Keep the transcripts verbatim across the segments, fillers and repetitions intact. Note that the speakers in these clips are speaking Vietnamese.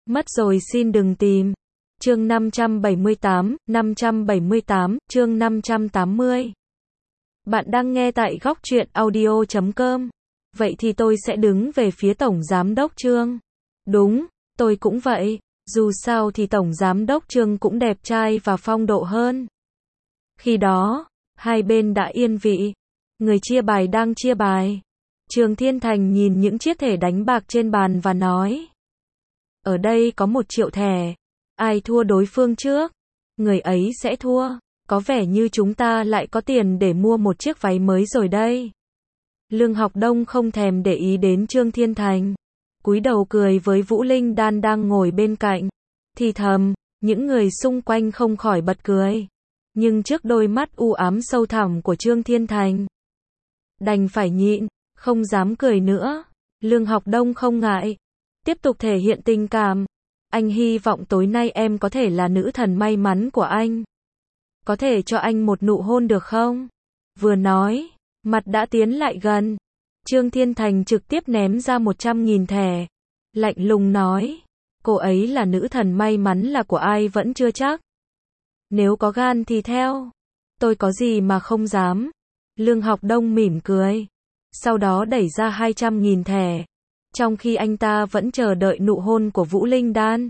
Mất rồi xin đừng tìm. Chương năm trăm bảy mươi tám, năm trăm bảy mươi tám, chương năm trăm tám mươi. Bạn đang nghe tại góc truyện audio chấm com. Vậy thì tôi sẽ đứng về phía Tổng Giám đốc Trương. Đúng, tôi cũng vậy. Dù sao thì Tổng Giám đốc Trương cũng đẹp trai và phong độ hơn. Khi đó, hai bên đã yên vị. Người chia bài đang chia bài. Trương Thiên Thành nhìn những chiếc thẻ đánh bạc trên bàn và nói. Ở đây có một triệu thẻ. Ai thua đối phương trước, người ấy sẽ thua. Có vẻ như chúng ta lại có tiền để mua một chiếc váy mới rồi đây. Lương Học Đông không thèm để ý đến Trương Thiên Thành. Cúi đầu cười với Vũ Linh Đan đang ngồi bên cạnh. Thì thầm, những người xung quanh không khỏi bật cười. Nhưng trước đôi mắt u ám sâu thẳm của Trương Thiên Thành, đành phải nhịn, không dám cười nữa. Lương Học Đông không ngại, tiếp tục thể hiện tình cảm. Anh hy vọng tối nay em có thể là nữ thần may mắn của anh. Có thể cho anh một nụ hôn được không? Vừa nói, mặt đã tiến lại gần. Trương Thiên Thành trực tiếp ném ra một trăm nghìn thẻ. Lạnh lùng nói, cô ấy là nữ thần may mắn là của ai vẫn chưa chắc. Nếu có gan thì theo. Tôi có gì mà không dám. Lương Học Đông mỉm cười. Sau đó đẩy ra hai trăm nghìn thẻ. Trong khi anh ta vẫn chờ đợi nụ hôn của Vũ Linh Đan.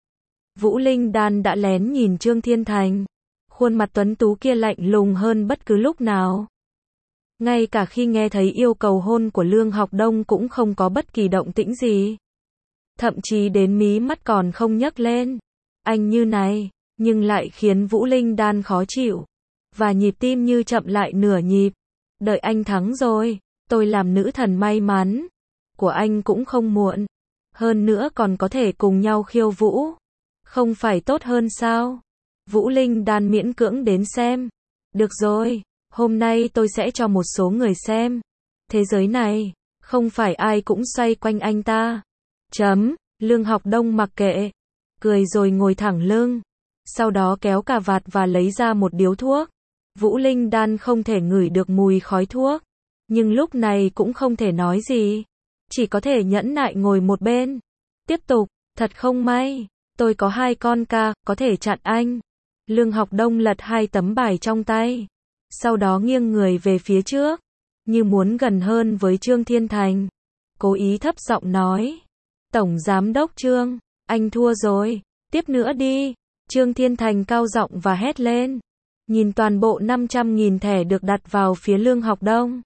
Vũ Linh Đan đã lén nhìn Trương Thiên Thành. Khuôn mặt tuấn tú kia lạnh lùng hơn bất cứ lúc nào. Ngay cả khi nghe thấy yêu cầu hôn của Lương Học Đông cũng không có bất kỳ động tĩnh gì. Thậm chí đến mí mắt còn không nhấc lên. Anh như này, nhưng lại khiến Vũ Linh Đan khó chịu. Và nhịp tim như chậm lại nửa nhịp. Đợi anh thắng rồi, tôi làm nữ thần may mắn của anh cũng không muộn. Hơn nữa còn có thể cùng nhau khiêu vũ. Không phải tốt hơn sao? Vũ Linh Đan miễn cưỡng đến xem. Được rồi, hôm nay tôi sẽ cho một số người xem. Thế giới này, không phải ai cũng xoay quanh anh ta. Chấm, Lương Học Đông mặc kệ. Cười rồi ngồi thẳng lưng. Sau đó kéo cà vạt và lấy ra một điếu thuốc. Vũ Linh Đan không thể ngửi được mùi khói thuốc. Nhưng lúc này cũng không thể nói gì. Chỉ có thể nhẫn nại ngồi một bên. Tiếp tục, thật không may. Tôi có hai con ca, có thể chặn anh. Lương Học Đông lật hai tấm bài trong tay. Sau đó nghiêng người về phía trước. Như muốn gần hơn với Trương Thiên Thành. Cố ý thấp giọng nói. Tổng Giám đốc Trương, anh thua rồi. Tiếp nữa đi. Trương Thiên Thành cao giọng và hét lên. Nhìn toàn bộ năm trăm nghìn thẻ được đặt vào phía Lương Học Đông.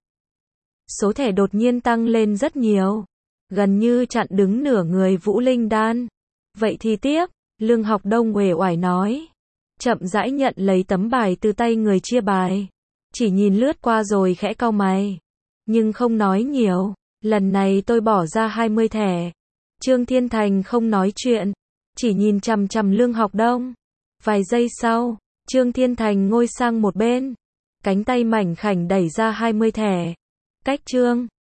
Số thẻ đột nhiên tăng lên rất nhiều. Gần như chặn đứng nửa người Vũ Linh Đan. Vậy thì tiếp, Lương Học Đông uể oải nói. Chậm rãi nhận lấy tấm bài từ tay người chia bài. Chỉ nhìn lướt qua rồi khẽ cau mày. Nhưng không nói nhiều. Lần này tôi bỏ ra hai mươi thẻ. Trương Thiên Thành không nói chuyện. Chỉ nhìn chằm chằm Lương Học Đông. Vài giây sau, Trương Thiên Thành ngồi sang một bên. Cánh tay mảnh khảnh đẩy ra hai mươi thẻ. Cách Trương